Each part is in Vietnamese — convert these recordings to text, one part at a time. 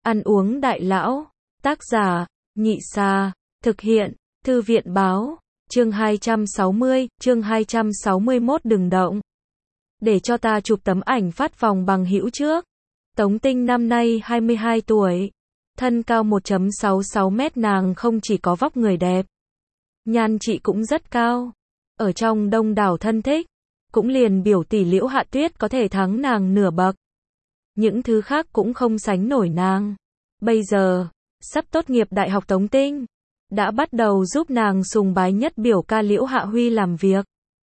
Ăn uống đại lão. Tác giả, Nhị Sa. Thực hiện, Thư viện báo. Chương 260, chương 261 đừng động. Để cho ta chụp tấm ảnh phát vòng bằng hữu trước. Tống Tinh năm nay 22 tuổi. Thân cao 1,66 mét, nàng không chỉ có vóc người đẹp. Nhan trị cũng rất cao. Ở trong đông đảo thân thích, cũng liền biểu tỷ Liễu Hạ Tuyết có thể thắng nàng nửa bậc. Những thứ khác cũng không sánh nổi nàng. Bây giờ, sắp tốt nghiệp đại học Tống Tinh, đã bắt đầu giúp nàng sùng bái nhất biểu ca Liễu Hạ Huy làm việc.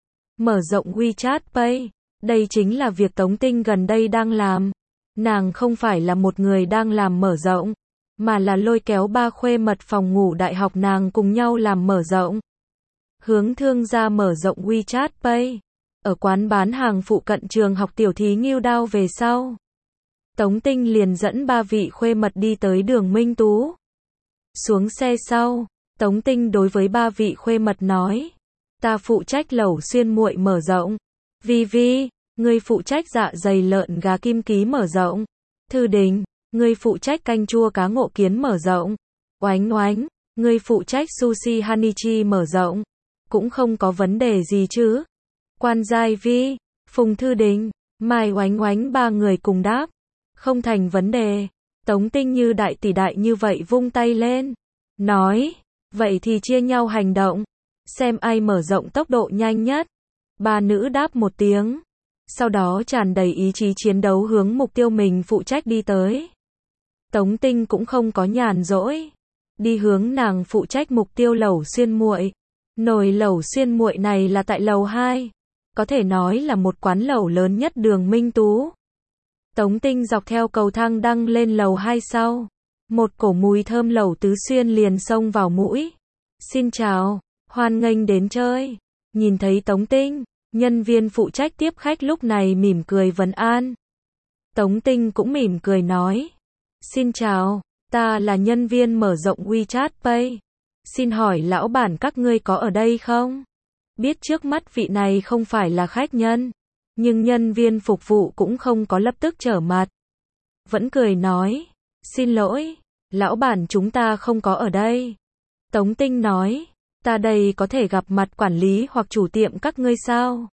Mở rộng WeChat Pay, đây chính là việc Tống Tinh gần đây đang làm. Nàng không phải là một người đang làm mở rộng, mà là lôi kéo ba khuê mật phòng ngủ đại học nàng cùng nhau làm mở rộng. Hướng thương gia mở rộng WeChat Pay, ở quán bán hàng phụ cận trường học Tiểu Thí Ngưu Đao về sau. Tống Tinh liền dẫn ba vị khuê mật đi tới đường Minh Tú. Xuống xe sau, Tống Tinh đối với ba vị khuê mật nói, ta phụ trách lẩu xuyên muội mở rộng. Vi Vi, ngươi phụ trách dạ dày lợn gà kim ký mở rộng. Thư Đình, ngươi phụ trách canh chua cá ngộ kiến mở rộng. Oánh Oánh, ngươi phụ trách sushi hanichi mở rộng. Cũng không có vấn đề gì chứ. Quan Giai Vi, Phùng Thư Đình, Mai Oánh Oánh ba người cùng đáp. Không thành vấn đề. Tống Tinh như đại tỷ đại như vậy vung tay lên. Nói, vậy thì chia nhau hành động. Xem ai mở rộng tốc độ nhanh nhất. Ba nữ đáp một tiếng. Sau đó tràn đầy ý chí chiến đấu hướng mục tiêu mình phụ trách đi tới. Tống Tinh cũng không có nhàn rỗi. Đi hướng nàng phụ trách mục tiêu lẩu xuyên muội. Nồi lẩu xuyên muội này là tại lầu 2. Có thể nói là một quán lẩu lớn nhất đường Minh Tú. Tống Tinh dọc theo cầu thang đăng lên lầu 2 sau. Một cổ mùi thơm lẩu tứ xuyên liền xông vào mũi. Xin chào, hoan nghênh đến chơi. Nhìn thấy Tống Tinh, nhân viên phụ trách tiếp khách lúc này mỉm cười vấn an. Tống Tinh cũng mỉm cười nói. Xin chào, ta là nhân viên mở rộng WeChat Pay. Xin hỏi lão bản các ngươi có ở đây không? Biết trước mắt vị này không phải là khách nhân. Nhưng nhân viên phục vụ cũng không có lập tức trở mặt. Vẫn cười nói. Xin lỗi, lão bản chúng ta không có ở đây. Tống Tinh nói. Ta đây có thể gặp mặt quản lý hoặc chủ tiệm các ngươi sao?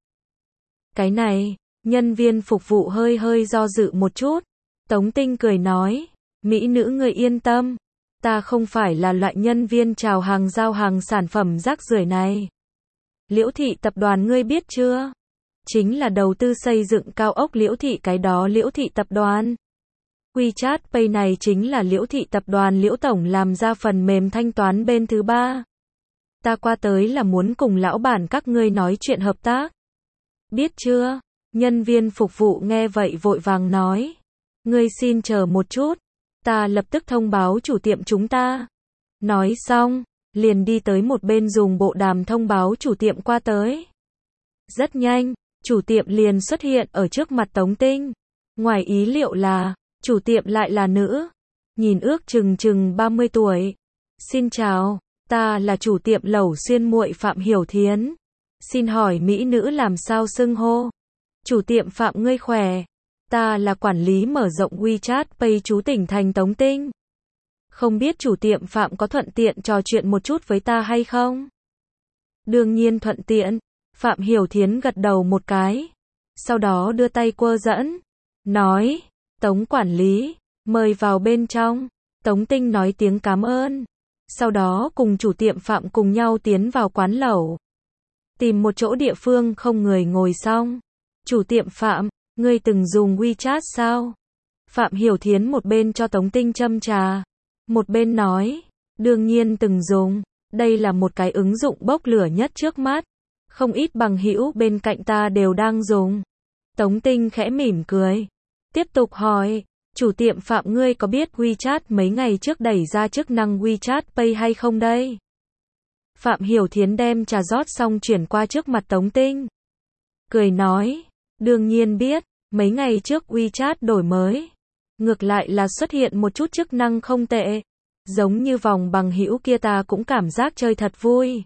Cái này, nhân viên phục vụ hơi do dự một chút. Tống Tinh cười nói. Mỹ nữ người yên tâm. Ta không phải là loại nhân viên chào hàng giao hàng sản phẩm rác rưởi này. Liễu Thị tập đoàn ngươi biết chưa? Chính là đầu tư xây dựng cao ốc Liễu Thị, cái đó Liễu Thị tập đoàn. WeChat Pay này chính là Liễu Thị tập đoàn Liễu Tổng làm ra phần mềm thanh toán bên thứ ba. Ta qua tới là muốn cùng lão bản các ngươi nói chuyện hợp tác. Biết chưa? Nhân viên phục vụ nghe vậy vội vàng nói. Ngươi xin chờ một chút. Ta lập tức thông báo chủ tiệm chúng ta. Nói xong, liền đi tới một bên dùng bộ đàm thông báo chủ tiệm qua tới. Rất nhanh, chủ tiệm liền xuất hiện ở trước mặt Tống Tinh. Ngoài ý liệu là, chủ tiệm lại là nữ. Nhìn ước chừng 30 tuổi. Xin chào, ta là chủ tiệm lẩu xuyên muội Phạm Hiểu Thiến. Xin hỏi mỹ nữ làm sao xưng hô? Chủ tiệm Phạm ngươi khỏe. Ta là quản lý mở rộng WeChat Pay chú tỉnh thành Tống Tinh. Không biết chủ tiệm Phạm có thuận tiện trò chuyện một chút với ta hay không? Đương nhiên thuận tiện. Phạm Hiểu Thiến gật đầu một cái. Sau đó đưa tay quơ dẫn. Nói, Tống quản lý, mời vào bên trong. Tống Tinh nói tiếng cảm ơn. Sau đó cùng chủ tiệm Phạm cùng nhau tiến vào quán lẩu. Tìm một chỗ địa phương không người ngồi xong. Chủ tiệm Phạm, ngươi từng dùng WeChat sao? Phạm Hiểu Thiến một bên cho Tống Tinh châm trà. Một bên nói, đương nhiên từng dùng. Đây là một cái ứng dụng bốc lửa nhất trước mắt. Không ít bằng hữu bên cạnh ta đều đang dùng. Tống Tinh khẽ mỉm cười. Tiếp tục hỏi, chủ tiệm Phạm ngươi có biết WeChat mấy ngày trước đẩy ra chức năng WeChat Pay hay không đây? Phạm Hiểu Thiến đem trà rót xong chuyển qua trước mặt Tống Tinh. Cười nói, đương nhiên biết, mấy ngày trước WeChat đổi mới. Ngược lại là xuất hiện một chút chức năng không tệ. Giống như vòng bằng hữu kia ta cũng cảm giác chơi thật vui.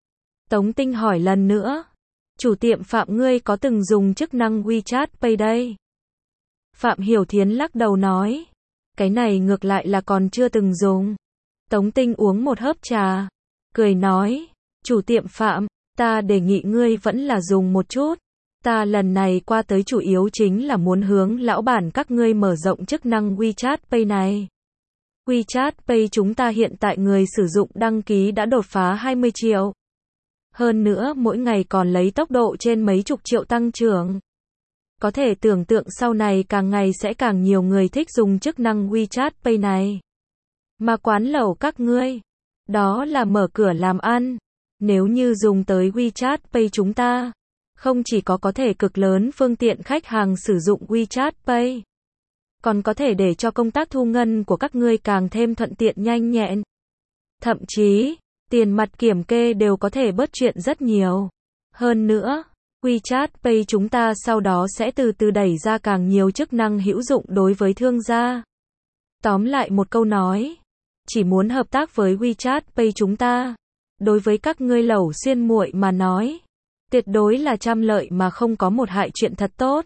Tống Tinh hỏi lần nữa. Chủ tiệm Phạm ngươi có từng dùng chức năng WeChat Pay đây? Phạm Hiểu Thiến lắc đầu nói. Cái này ngược lại là còn chưa từng dùng. Tống Tinh uống một hớp trà, cười nói, chủ tiệm Phạm, ta đề nghị ngươi vẫn là dùng một chút. Ta lần này qua tới chủ yếu chính là muốn hướng lão bản các ngươi mở rộng chức năng WeChat Pay này. WeChat Pay chúng ta hiện tại người sử dụng đăng ký đã đột phá 20 triệu. Hơn nữa mỗi ngày còn lấy tốc độ trên mấy chục triệu tăng trưởng. Có thể tưởng tượng sau này càng ngày sẽ càng nhiều người thích dùng chức năng WeChat Pay này. Mà quán lẩu các ngươi, đó là mở cửa làm ăn. Nếu như dùng tới WeChat Pay chúng ta, không chỉ có thể cực lớn phương tiện khách hàng sử dụng WeChat Pay, còn có thể để cho công tác thu ngân của các ngươi càng thêm thuận tiện nhanh nhẹn. Thậm chí, tiền mặt kiểm kê đều có thể bớt chuyện rất nhiều. Hơn nữa, WeChat Pay chúng ta sau đó sẽ từ từ đẩy ra càng nhiều chức năng hữu dụng đối với thương gia. Tóm lại một câu nói, chỉ muốn hợp tác với WeChat Pay chúng ta, đối với các ngươi lẩu xiên muội mà nói, tuyệt đối là trăm lợi mà không có một hại, chuyện thật tốt.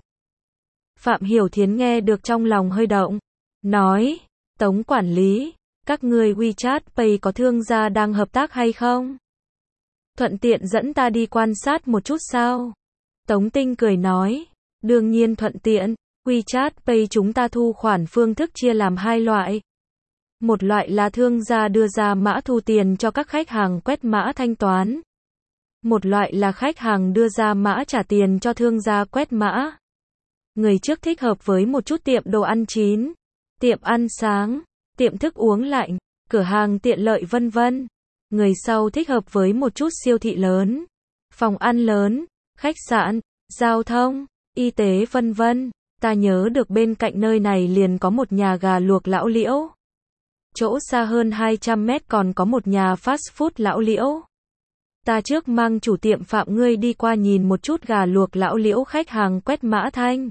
Phạm Hiểu Thiến nghe được trong lòng hơi động, nói, Tống quản lý, các ngươi WeChat Pay có thương gia đang hợp tác hay không? Thuận tiện dẫn ta đi quan sát một chút sao? Tống Tinh cười nói, đương nhiên thuận tiện, WeChat Pay chúng ta thu khoản phương thức chia làm hai loại. Một loại là thương gia đưa ra mã thu tiền cho các khách hàng quét mã thanh toán. Một loại là khách hàng đưa ra mã trả tiền cho thương gia quét mã. Người trước thích hợp với một chút tiệm đồ ăn chín, tiệm ăn sáng, tiệm thức uống lạnh, cửa hàng tiện lợi vân vân. Người sau thích hợp với một chút siêu thị lớn, phòng ăn lớn, khách sạn, giao thông, y tế vân vân. Ta nhớ được bên cạnh nơi này liền có một nhà gà luộc Lão Liễu. Chỗ xa hơn 200 mét còn có một nhà fast food Lão Liễu. Ta trước mang chủ tiệm Phạm ngươi đi qua nhìn một chút gà luộc Lão Liễu khách hàng quét mã thanh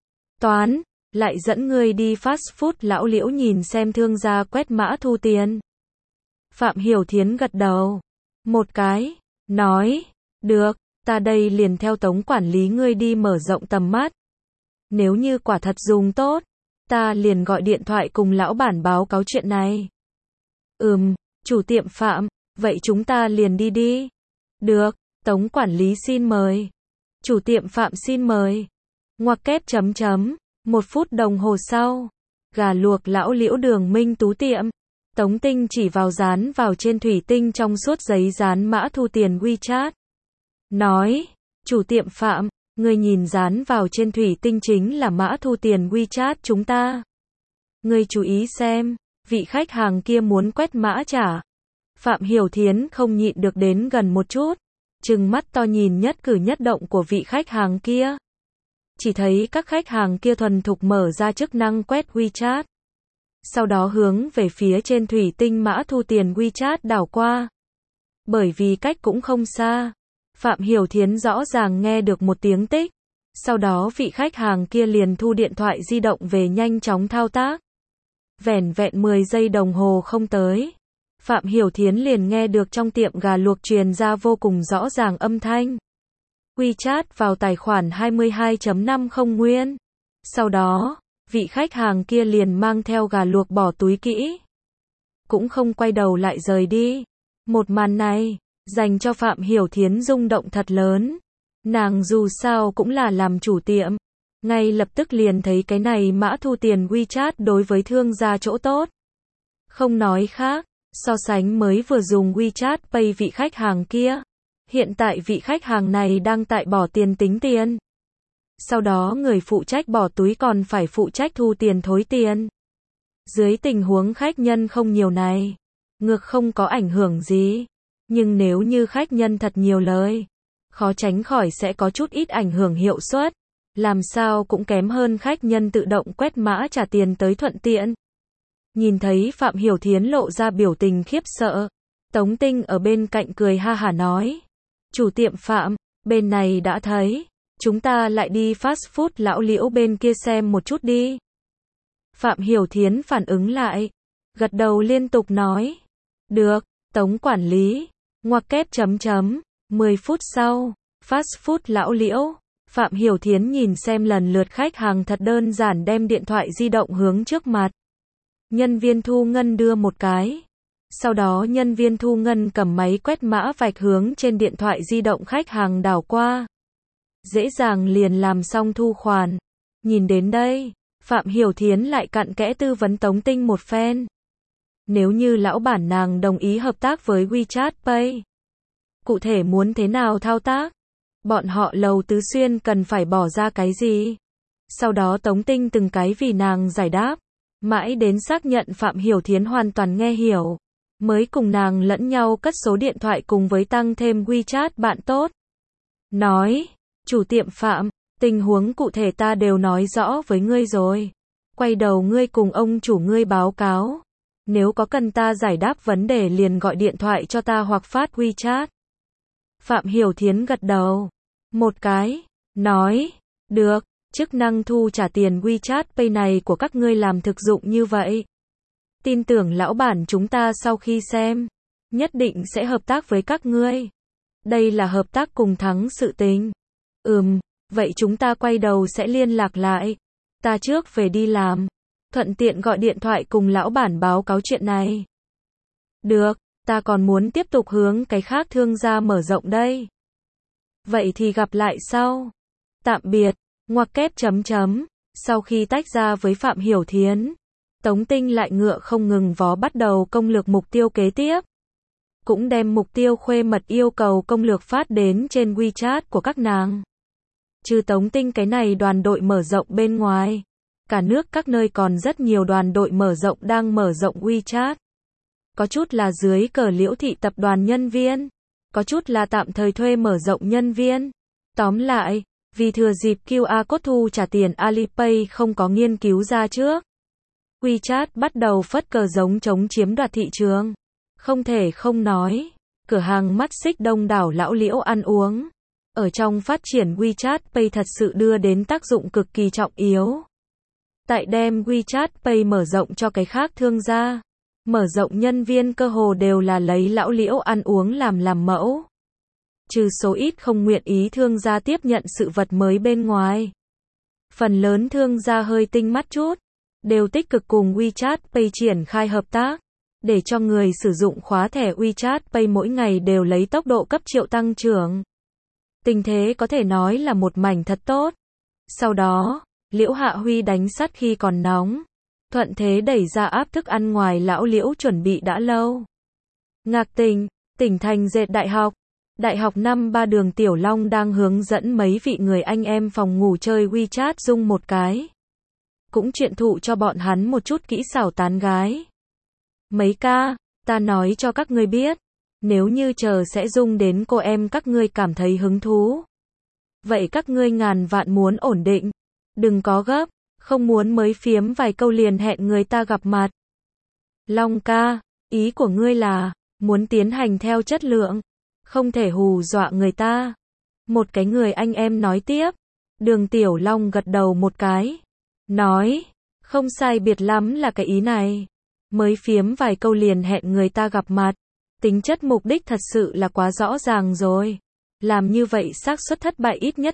toán, lại dẫn ngươi đi fast food Lão Liễu nhìn xem thương gia quét mã thu tiền. Phạm Hiểu Thiến gật đầu một cái, nói, được, ta đây liền theo Tống quản lý ngươi đi mở rộng tầm mắt. Nếu như quả thật dùng tốt, ta liền gọi điện thoại cùng lão bản báo cáo chuyện này. Chủ tiệm Phạm, vậy chúng ta liền đi đi. Được, Tống quản lý xin mời. Chủ tiệm Phạm xin mời. Ngoặc kép chấm chấm. 1 phút đồng hồ sau, gà luộc Lão Liễu đường Minh Tú tiệm. Tống Tinh chỉ vào dán vào trên thủy tinh trong suốt giấy dán mã thu tiền WeChat. Nói, chủ tiệm Phạm, người nhìn dán vào trên thủy tinh chính là mã thu tiền WeChat chúng ta. Người chú ý xem, vị khách hàng kia muốn quét mã trả. Phạm Hiểu Thiến không nhịn được đến gần một chút, trừng mắt to nhìn nhất cử nhất động của vị khách hàng kia. Chỉ thấy các khách hàng kia thuần thục mở ra chức năng quét WeChat. Sau đó hướng về phía trên thủy tinh mã thu tiền WeChat đảo qua. Bởi vì cách cũng không xa, Phạm Hiểu Thiến rõ ràng nghe được một tiếng tích. Sau đó vị khách hàng kia liền thu điện thoại di động về nhanh chóng thao tác. Vẻn vẹn 10 giây đồng hồ không tới, Phạm Hiểu Thiến liền nghe được trong tiệm gà luộc truyền ra vô cùng rõ ràng âm thanh. WeChat vào tài khoản 22.50 nguyên. Sau đó, vị khách hàng kia liền mang theo gà luộc bỏ túi kỹ. Cũng không quay đầu lại rời đi. Một màn này, dành cho Phạm Hiểu Thiến rung động thật lớn. Nàng dù sao cũng là làm chủ tiệm. Ngay lập tức liền thấy cái này mã thu tiền WeChat đối với thương gia chỗ tốt. Không nói khác, so sánh mới vừa dùng WeChat Pay vị khách hàng kia. Hiện tại vị khách hàng này đang tại bỏ tiền tính tiền. Sau đó người phụ trách bỏ túi còn phải phụ trách thu tiền thối tiền. Dưới tình huống khách nhân không nhiều này, ngược không có ảnh hưởng gì. Nhưng nếu như khách nhân thật nhiều lời, khó tránh khỏi sẽ có chút ít ảnh hưởng hiệu suất. Làm sao cũng kém hơn khách nhân tự động quét mã trả tiền tới thuận tiện. Nhìn thấy Phạm Hiểu Thiến lộ ra biểu tình khiếp sợ, Tống Tinh ở bên cạnh cười ha hả nói, chủ tiệm Phạm, bên này đã thấy, chúng ta lại đi fast food Lão Liễu bên kia xem một chút đi. Phạm Hiểu Thiến phản ứng lại, gật đầu liên tục nói, được, Tống quản lý. Ngoặc kép chấm chấm. 10 phút sau, fast food Lão Liễu. Phạm Hiểu Thiến nhìn xem lần lượt khách hàng thật đơn giản đem điện thoại di động hướng trước mặt. Nhân viên thu ngân đưa một cái. Sau đó nhân viên thu ngân cầm máy quét mã vạch hướng trên điện thoại di động khách hàng đảo qua. Dễ dàng liền làm xong thu khoản. Nhìn đến đây, Phạm Hiểu Thiến lại cặn kẽ tư vấn Tống Tinh một phen. Nếu như lão bản nàng đồng ý hợp tác với WeChat Pay, cụ thể muốn thế nào thao tác? Bọn họ Lầu Tứ Xuyên cần phải bỏ ra cái gì? Sau đó Tống Tinh từng cái vì nàng giải đáp. Mãi đến xác nhận Phạm Hiểu Thiến hoàn toàn nghe hiểu, mới cùng nàng lẫn nhau cất số điện thoại cùng với tăng thêm WeChat bạn tốt. Nói, chủ tiệm Phạm, tình huống cụ thể ta đều nói rõ với ngươi rồi. Quay đầu ngươi cùng ông chủ ngươi báo cáo. Nếu có cần ta giải đáp vấn đề liền gọi điện thoại cho ta hoặc phát WeChat. Phạm Hiểu Thiến gật đầu. Một cái, nói, được, chức năng thu trả tiền WeChat Pay này của các ngươi làm thực dụng như vậy. Tin tưởng lão bản chúng ta sau khi xem, nhất định sẽ hợp tác với các ngươi. Đây là hợp tác cùng thắng sự tình. Vậy chúng ta quay đầu sẽ liên lạc lại. Ta trước về đi làm, thuận tiện gọi điện thoại cùng lão bản báo cáo chuyện này. Được, ta còn muốn tiếp tục hướng cái khác thương gia mở rộng đây. Vậy thì gặp lại sau. Tạm biệt, ngoặc kép chấm chấm. Sau khi tách ra với Phạm Hiểu Thiến, Tống Tinh lại ngựa không ngừng vó bắt đầu công lược mục tiêu kế tiếp. Cũng đem mục tiêu khuê mật yêu cầu công lược phát đến trên WeChat của các nàng. Trừ Tống Tinh cái này đoàn đội mở rộng bên ngoài, cả nước các nơi còn rất nhiều đoàn đội mở rộng đang mở rộng WeChat. Có chút là dưới cờ Liễu Thị tập đoàn nhân viên, có chút là tạm thời thuê mở rộng nhân viên. Tóm lại, vì thừa dịp QR code thu trả tiền Alipay không có nghiên cứu ra trước, WeChat bắt đầu phất cờ giống chống chiếm đoạt thị trường. Không thể không nói, cửa hàng mắt xích đông đảo lão Liễu ăn uống, ở trong phát triển WeChat Pay thật sự đưa đến tác dụng cực kỳ trọng yếu. Tại đem WeChat Pay mở rộng cho cái khác thương gia, mở rộng nhân viên cơ hồ đều là lấy lão Liễu ăn uống làm mẫu. Trừ số ít không nguyện ý thương gia tiếp nhận sự vật mới bên ngoài. Phần lớn thương gia hơi tinh mắt chút, đều tích cực cùng WeChat Pay triển khai hợp tác, để cho người sử dụng khóa thẻ WeChat Pay mỗi ngày đều lấy tốc độ cấp triệu tăng trưởng. Tình thế có thể nói là một mảnh thật tốt. Sau đó, Liễu Hạ Huy đánh sắt khi còn nóng, thuận thế đẩy ra áp thức ăn ngoài lão Liễu chuẩn bị đã lâu. Ngạc Tình, tỉnh thành dệt Đại học năm 3 Đường Tiểu Long đang hướng dẫn mấy vị người anh em phòng ngủ chơi WeChat dung một cái. Cũng truyền thụ cho bọn hắn một chút kỹ xảo tán gái. Mấy ca, ta nói cho các ngươi biết, nếu như chờ sẽ dung đến cô em các ngươi cảm thấy hứng thú. Vậy các ngươi ngàn vạn muốn ổn định, đừng có gấp, không muốn mới phiếm vài câu liền hẹn người ta gặp mặt. Long ca, ý của ngươi là, muốn tiến hành theo chất lượng, không thể hù dọa người ta. Một cái người anh em nói tiếp, Đường Tiểu Long gật đầu một cái, nói, không sai biệt lắm là cái ý này. Mới phiếm vài câu liền hẹn người ta gặp mặt, tính chất mục đích thật sự là quá rõ ràng rồi. Làm như vậy xác suất thất bại ít nhất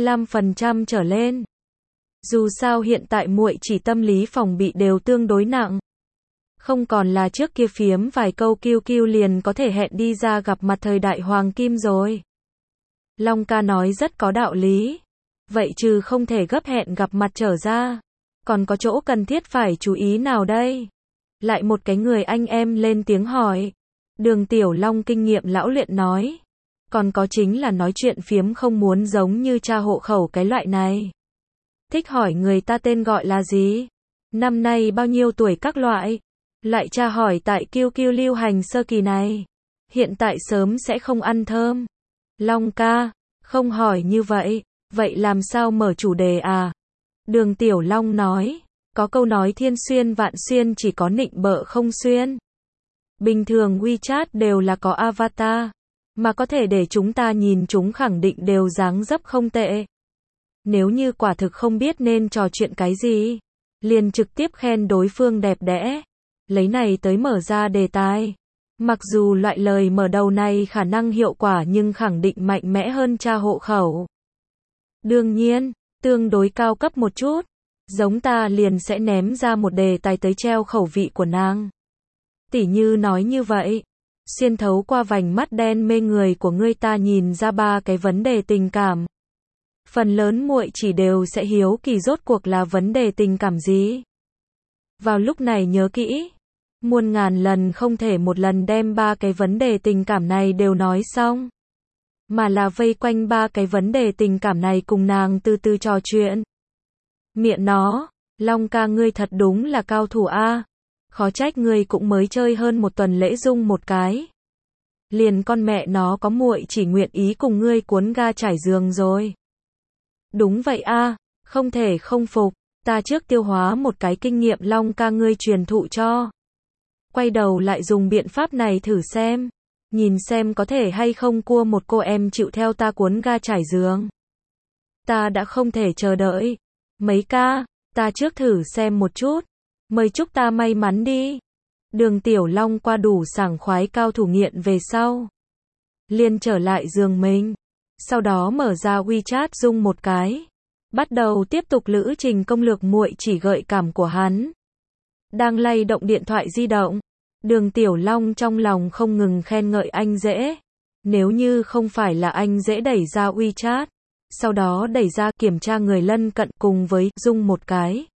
95% trở lên. Dù sao hiện tại muội chỉ tâm lý phòng bị đều tương đối nặng. Không còn là trước kia phiếm vài câu QQ liền có thể hẹn đi ra gặp mặt thời đại hoàng kim rồi. Long ca nói rất có đạo lý. Vậy trừ không thể gấp hẹn gặp mặt trở ra, còn có chỗ cần thiết phải chú ý nào đây? Lại một cái người anh em lên tiếng hỏi. Đường Tiểu Long kinh nghiệm lão luyện nói. Còn có chính là nói chuyện phiếm không muốn giống như tra hộ khẩu cái loại này. Thích hỏi người ta tên gọi là gì? Năm nay bao nhiêu tuổi các loại? Lại tra hỏi tại QQ lưu hành sơ kỳ này. Hiện tại sớm sẽ không ăn thơm. Long ca, không hỏi như vậy. Vậy làm sao mở chủ đề à? Đường Tiểu Long nói. Có câu nói thiên xuyên vạn xuyên chỉ có nịnh bợ không xuyên. Bình thường WeChat đều là có avatar, mà có thể để chúng ta nhìn chúng khẳng định đều dáng dấp không tệ. Nếu như quả thực không biết nên trò chuyện cái gì, liền trực tiếp khen đối phương đẹp đẽ, lấy này tới mở ra đề tài. Mặc dù loại lời mở đầu này khả năng hiệu quả nhưng khẳng định mạnh mẽ hơn tra hộ khẩu. Đương nhiên, tương đối cao cấp một chút. Giống ta liền sẽ ném ra một đề tài tới treo khẩu vị của nàng. Tỉ như nói như vậy, xuyên thấu qua vành mắt đen mê người của ngươi ta nhìn ra ba cái vấn đề tình cảm. Phần lớn muội chỉ đều sẽ hiếu kỳ rốt cuộc là vấn đề tình cảm gì. Vào lúc này nhớ kỹ, muôn ngàn lần không thể một lần đem ba cái vấn đề tình cảm này đều nói xong, mà là vây quanh ba cái vấn đề tình cảm này cùng nàng từ từ trò chuyện. Miệng nó, Long ca ngươi thật đúng là cao thủ a, khó trách ngươi cũng mới chơi hơn một tuần lễ dung một cái. Liền con mẹ nó có muội chỉ nguyện ý cùng ngươi cuốn ga trải giường rồi. Đúng vậy a, không thể không phục, ta trước tiêu hóa một cái kinh nghiệm Long ca ngươi truyền thụ cho. Quay đầu lại dùng biện pháp này thử xem, nhìn xem có thể hay không cua một cô em chịu theo ta cuốn ga trải giường. Ta đã không thể chờ đợi. Mấy ca, ta trước thử xem một chút, mời chúc ta may mắn đi. Đường Tiểu Long qua đủ sảng khoái cao thủ nghiện về sau, liền trở lại giường mình, sau đó mở ra WeChat dung một cái, bắt đầu tiếp tục lữ trình công lược muội chỉ gợi cảm của hắn. Đang lay động điện thoại di động, Đường Tiểu Long trong lòng không ngừng khen ngợi anh Dễ. Nếu như không phải là anh Dễ đẩy ra WeChat, sau đó đẩy ra kiểm tra người lân cận cùng với dung một cái,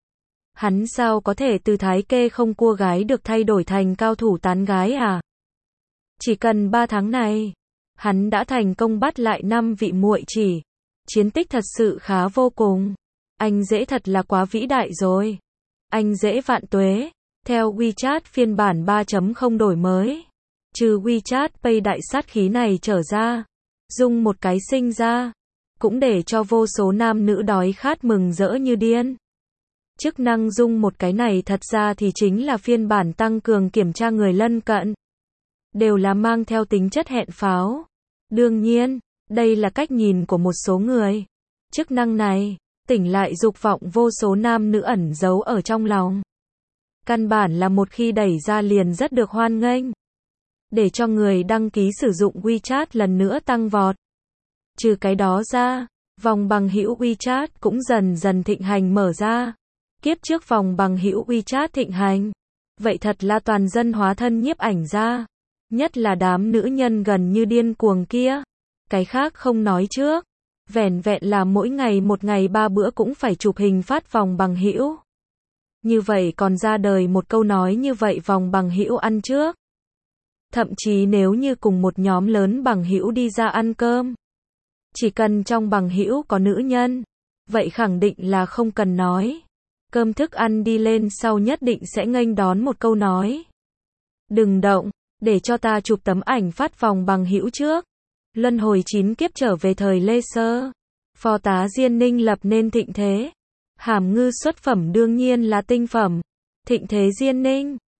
hắn sao có thể từ thái kê không cua gái được thay đổi thành cao thủ tán gái à? Chỉ cần 3 tháng này, hắn đã thành công bắt lại 5 vị muội chỉ. Chiến tích thật sự khá vô cùng. Anh Dễ thật là quá vĩ đại rồi. Anh Dễ vạn tuế. Theo WeChat phiên bản 3.0 đổi mới, trừ WeChat Pay đại sát khí này trở ra, dung một cái sinh ra, cũng để cho vô số nam nữ đói khát mừng rỡ như điên. Chức năng dung một cái này thật ra thì chính là phiên bản tăng cường kiểm tra người lân cận. Đều là mang theo tính chất hẹn pháo. Đương nhiên, đây là cách nhìn của một số người. Chức năng này, tỉnh lại dục vọng vô số nam nữ ẩn giấu ở trong lòng. Căn bản là một khi đẩy ra liền rất được hoan nghênh. Để cho người đăng ký sử dụng WeChat lần nữa tăng vọt. Trừ cái đó ra, vòng bằng hữu WeChat cũng dần dần thịnh hành mở ra. Kiếp trước vòng bằng hữu WeChat thịnh hành, vậy thật là toàn dân hóa thân nhiếp ảnh ra. Nhất là đám nữ nhân gần như điên cuồng kia. Cái khác không nói trước. Vẻn vẹn là mỗi ngày một ngày 3 bữa cũng phải chụp hình phát vòng bằng hữu. Như vậy còn ra đời một câu nói như vậy vòng bằng hữu ăn trước. Thậm chí nếu như cùng một nhóm lớn bằng hữu đi ra ăn cơm, chỉ cần trong bằng hữu có nữ nhân, vậy khẳng định là không cần nói. Cơm thức ăn đi lên sau nhất định sẽ nghênh đón một câu nói. Đừng động, để cho ta chụp tấm ảnh phát vòng bằng hữu trước. Luân hồi 9 kiếp trở về thời Lê Sơ. Phó tá Diên Ninh lập nên thịnh thế. Hàm ngư xuất phẩm đương nhiên là tinh phẩm. Thịnh thế Diên Ninh.